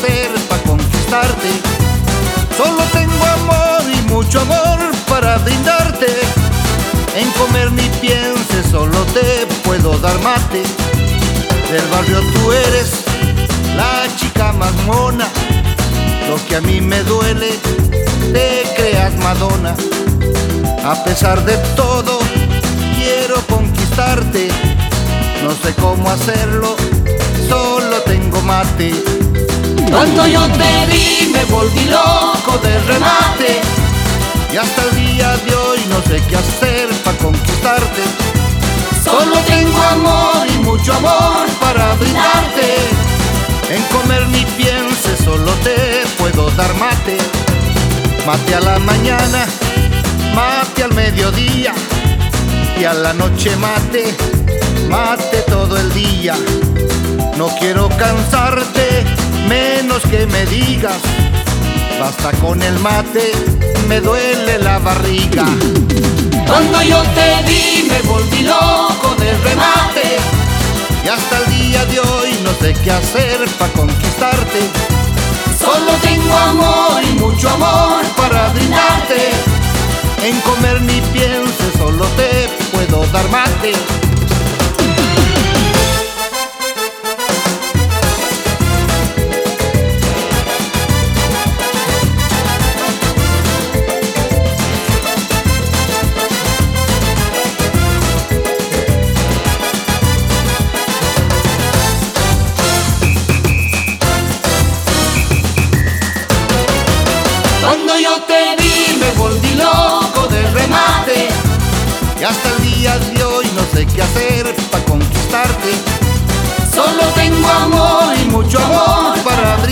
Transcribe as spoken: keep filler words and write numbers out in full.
hacer para conquistarte. Solo tengo amor y mucho amor para brindarte. En comer ni pienses, solo te puedo dar mate. Del barrio tú eres la chica más mona. Lo que a mí me duele, te creas Madonna. A pesar de todo, quiero conquistarte. No sé cómo hacerlo, solo tengo mate. Cuando yo te vi me volví loco de remate. Y hasta el día de hoy no sé qué hacer para conquistarte. Solo tengo amor y mucho amor para brindarte. En comer ni pienses, solo te puedo dar mate. Mate a la mañana, mate al mediodía, y a la noche mate, mate todo el día. No quiero cansarte, menos que me digas, basta con el mate, me duele la barriga. Cuando yo te vi me volví loco de remate. Y hasta el día de hoy no sé qué hacer para conquistarte. Solo tengo amor y mucho amor para brindarte. En comer ni pienses, solo te puedo dar mate. Cuando yo te vi me volví loco de remate. Y hasta el día de hoy no sé qué hacer para conquistarte. Solo tengo amor y mucho amor para brindarte.